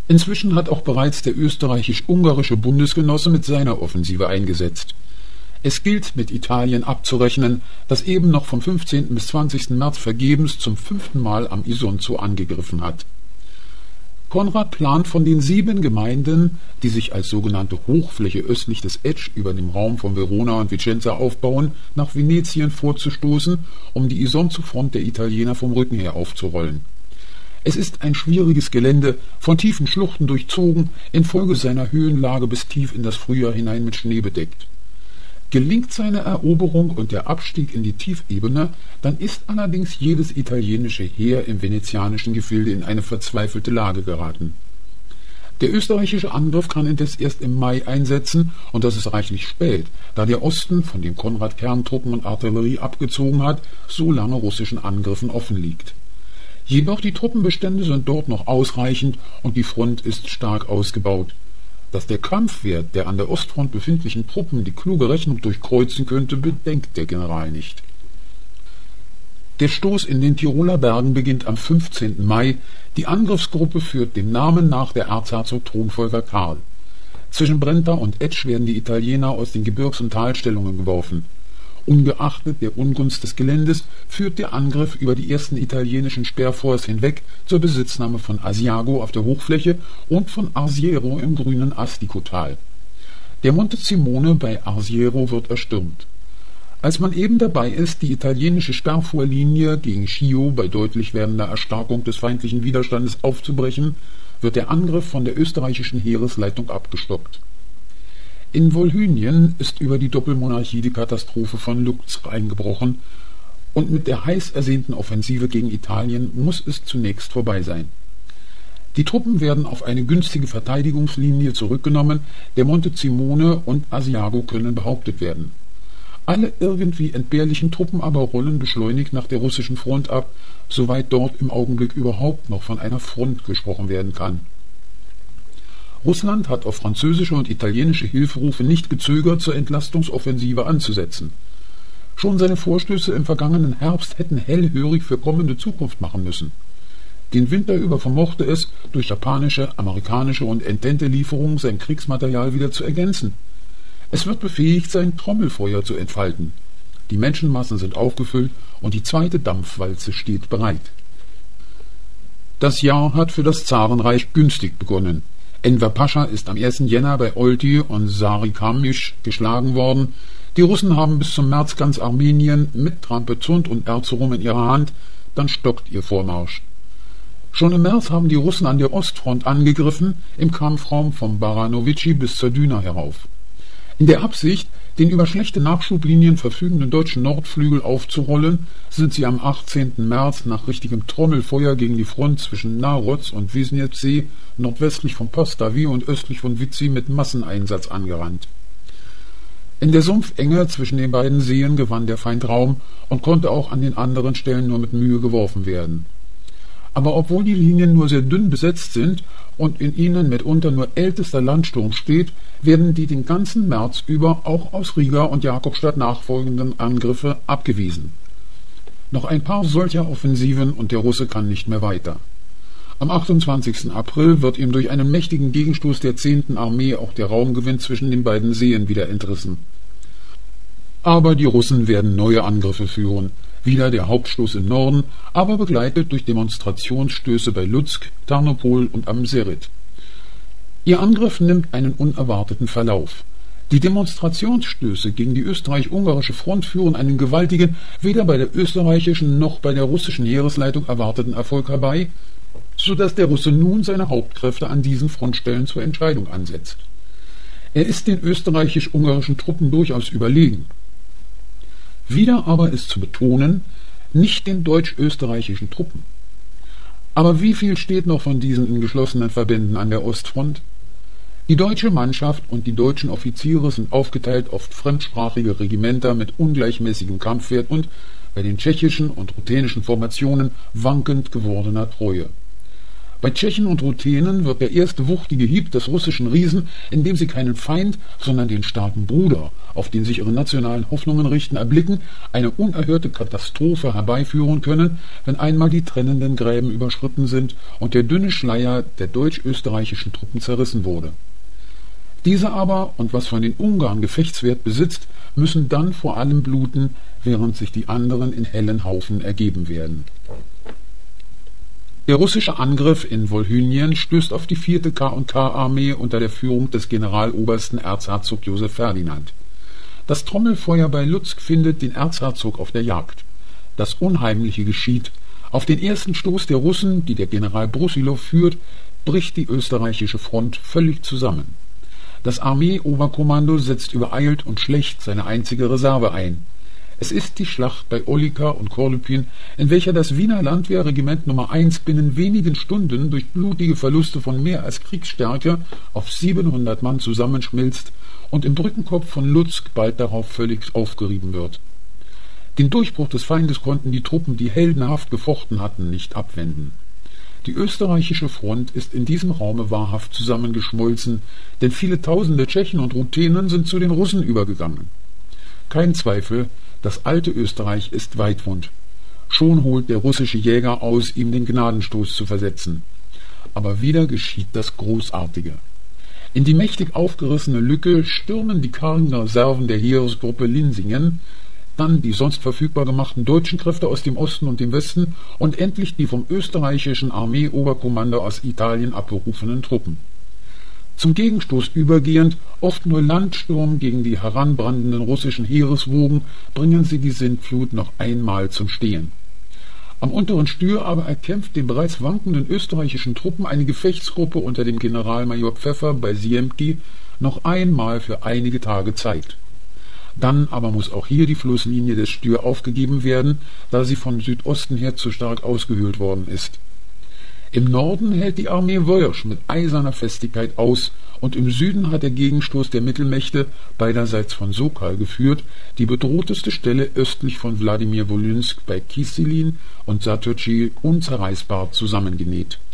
Inzwischen hat auch bereits der österreichisch-ungarische Bundesgenosse mit seiner Offensive eingesetzt. Es gilt, mit Italien abzurechnen, das eben noch vom 15. bis 20. März vergebens zum 5. Mal am Isonzo angegriffen hat. Konrad plant, von den 7 Gemeinden, die sich als sogenannte Hochfläche östlich des Etsch über dem Raum von Verona und Vicenza aufbauen, nach Venetien vorzustoßen, um die Isonzo-Front der Italiener vom Rücken her aufzurollen. Es ist ein schwieriges Gelände, von tiefen Schluchten durchzogen, infolge seiner Höhenlage bis tief in das Frühjahr hinein mit Schnee bedeckt. Gelingt seine Eroberung und der Abstieg in die Tiefebene, dann ist allerdings jedes italienische Heer im venezianischen Gefilde in eine verzweifelte Lage geraten. Der österreichische Angriff kann indes erst im Mai einsetzen, und das ist reichlich spät, da der Osten, von dem Konrad Kerntruppen und Artillerie abgezogen hat, so lange russischen Angriffen offen liegt. Jedoch die Truppenbestände sind dort noch ausreichend und die Front ist stark ausgebaut. Dass der Kampfwert der an der Ostfront befindlichen Truppen die kluge Rechnung durchkreuzen könnte, bedenkt der General nicht. Der Stoß in den Tiroler Bergen beginnt am 15. Mai. Die Angriffsgruppe führt dem Namen nach der Erzherzog Thronfolger Karl. Zwischen Brenta und Etsch werden die Italiener aus den Gebirgs- und Talstellungen geworfen. Ungeachtet der Ungunst des Geländes führt der Angriff über die ersten italienischen Sperrforts hinweg zur Besitznahme von Asiago auf der Hochfläche und von Arsiero im grünen Asticotal. Der Monte Simone bei Arsiero wird erstürmt. Als man eben dabei ist, die italienische Sperrvorlinie gegen Schio bei deutlich werdender Erstarkung des feindlichen Widerstandes aufzubrechen, wird der Angriff von der österreichischen Heeresleitung abgestockt. In Volhynien ist über die Doppelmonarchie die Katastrophe von Lutsk eingebrochen, und mit der heiß ersehnten Offensive gegen Italien muss es zunächst vorbei sein. Die Truppen werden auf eine günstige Verteidigungslinie zurückgenommen, der Monte Simone und Asiago können behauptet werden. Alle irgendwie entbehrlichen Truppen aber rollen beschleunigt nach der russischen Front ab, soweit dort im Augenblick überhaupt noch von einer Front gesprochen werden kann. Russland hat auf französische und italienische Hilferufe nicht gezögert, zur Entlastungsoffensive anzusetzen. Schon seine Vorstöße im vergangenen Herbst hätten hellhörig für kommende Zukunft machen müssen. Den Winter über vermochte es, durch japanische, amerikanische und Entente-Lieferungen sein Kriegsmaterial wieder zu ergänzen. Es wird befähigt sein, Trommelfeuer zu entfalten. Die Menschenmassen sind aufgefüllt und die zweite Dampfwalze steht bereit. Das Jahr hat für das Zarenreich günstig begonnen. Enver Pascha ist am 1. Jänner bei Olti und Sarikamisch geschlagen worden. Die Russen haben bis zum März ganz Armenien mit Trapezunt und Erzurum in ihrer Hand, dann stockt ihr Vormarsch. Schon im März haben die Russen an der Ostfront angegriffen, im Kampfraum vom Baranovici bis zur Düna herauf. In der Absicht, den über schlechte Nachschublinien verfügenden deutschen Nordflügel aufzurollen, sind sie am 18. März nach richtigem Trommelfeuer gegen die Front zwischen Narodz und Wisniewsee nordwestlich von Postavi und östlich von Vitzi mit Masseneinsatz angerannt. In der Sumpfenge zwischen den beiden Seen gewann der Feind Raum und konnte auch an den anderen Stellen nur mit Mühe geworfen werden. Aber obwohl die Linien nur sehr dünn besetzt sind und in ihnen mitunter nur ältester Landsturm steht, werden die den ganzen März über auch aus Riga und Jakobstadt nachfolgenden Angriffe abgewiesen. Noch ein paar solcher Offensiven und der Russe kann nicht mehr weiter. Am 28. April wird ihm durch einen mächtigen Gegenstoß der 10. Armee auch der Raumgewinn zwischen den beiden Seen wieder entrissen. Aber die Russen werden neue Angriffe führen. Wieder der Hauptstoß im Norden, aber begleitet durch Demonstrationsstöße bei Lutsk, Tarnopol und am Serit. Ihr Angriff nimmt einen unerwarteten Verlauf. Die Demonstrationsstöße gegen die österreich-ungarische Front führen einen gewaltigen, weder bei der österreichischen noch bei der russischen Heeresleitung erwarteten Erfolg herbei, so dass der Russe nun seine Hauptkräfte an diesen Frontstellen zur Entscheidung ansetzt. Er ist den österreichisch-ungarischen Truppen durchaus überlegen. Wieder aber ist zu betonen, nicht den deutsch-österreichischen Truppen. Aber wie viel steht noch von diesen in geschlossenen Verbänden an der Ostfront? Die deutsche Mannschaft und die deutschen Offiziere sind aufgeteilt auf fremdsprachige Regimenter mit ungleichmäßigem Kampfwert und bei den tschechischen und ruthenischen Formationen wankend gewordener Treue. Bei Tschechen und Ruthenen wird der erste wuchtige Hieb des russischen Riesen, indem sie keinen Feind, sondern den starken Bruder, auf den sich ihre nationalen Hoffnungen richten, erblicken, eine unerhörte Katastrophe herbeiführen können, wenn einmal die trennenden Gräben überschritten sind und der dünne Schleier der deutsch-österreichischen Truppen zerrissen wurde. Diese aber, und was von den Ungarn Gefechtswert besitzt, müssen dann vor allem bluten, während sich die anderen in hellen Haufen ergeben werden. Der russische Angriff in Wolhynien stößt auf die 4. K&K-Armee unter der Führung des Generalobersten Erzherzog Joseph Ferdinand. Das Trommelfeuer bei Lutsk findet den Erzherzog auf der Jagd. Das Unheimliche geschieht. Auf den ersten Stoß der Russen, die der General Brussilow führt, bricht die österreichische Front völlig zusammen. Das Armeeoberkommando setzt übereilt und schlecht seine einzige Reserve ein. Es ist die Schlacht bei Olika und Korlypin, in welcher das Wiener Landwehrregiment Nummer 1 binnen wenigen Stunden durch blutige Verluste von mehr als Kriegsstärke auf 700 Mann zusammenschmilzt und im Brückenkopf von Lutsk bald darauf völlig aufgerieben wird. Den Durchbruch des Feindes konnten die Truppen, die heldenhaft gefochten hatten, nicht abwenden. Die österreichische Front ist in diesem Raume wahrhaft zusammengeschmolzen, denn viele tausende Tschechen und Ruthenen sind zu den Russen übergegangen. Kein Zweifel, das alte Österreich ist weitwund. Schon holt der russische Jäger aus, ihm den Gnadenstoß zu versetzen. Aber wieder geschieht das Großartige. In die mächtig aufgerissene Lücke stürmen die kargen Reserven der Heeresgruppe Linsingen, dann die sonst verfügbar gemachten deutschen Kräfte aus dem Osten und dem Westen und endlich die vom österreichischen Armeeoberkommando aus Italien abberufenen Truppen. Zum Gegenstoß übergehend, oft nur Landsturm gegen die heranbrandenden russischen Heereswogen, bringen sie die Sintflut noch einmal zum Stehen. Am unteren Stür aber erkämpft den bereits wankenden österreichischen Truppen eine Gefechtsgruppe unter dem Generalmajor Pfeffer bei Siemki noch einmal für einige Tage Zeit. Dann aber muss auch hier die Flusslinie des Stür aufgegeben werden, da sie von Südosten her zu stark ausgehöhlt worden ist. Im Norden hält die Armee Wojsch mit eiserner Festigkeit aus, und im Süden hat der Gegenstoß der Mittelmächte, beiderseits von Sokal geführt, die bedrohteste Stelle östlich von Wladimir Wolynsk bei Kisilin und Satochi unzerreißbar zusammengenäht.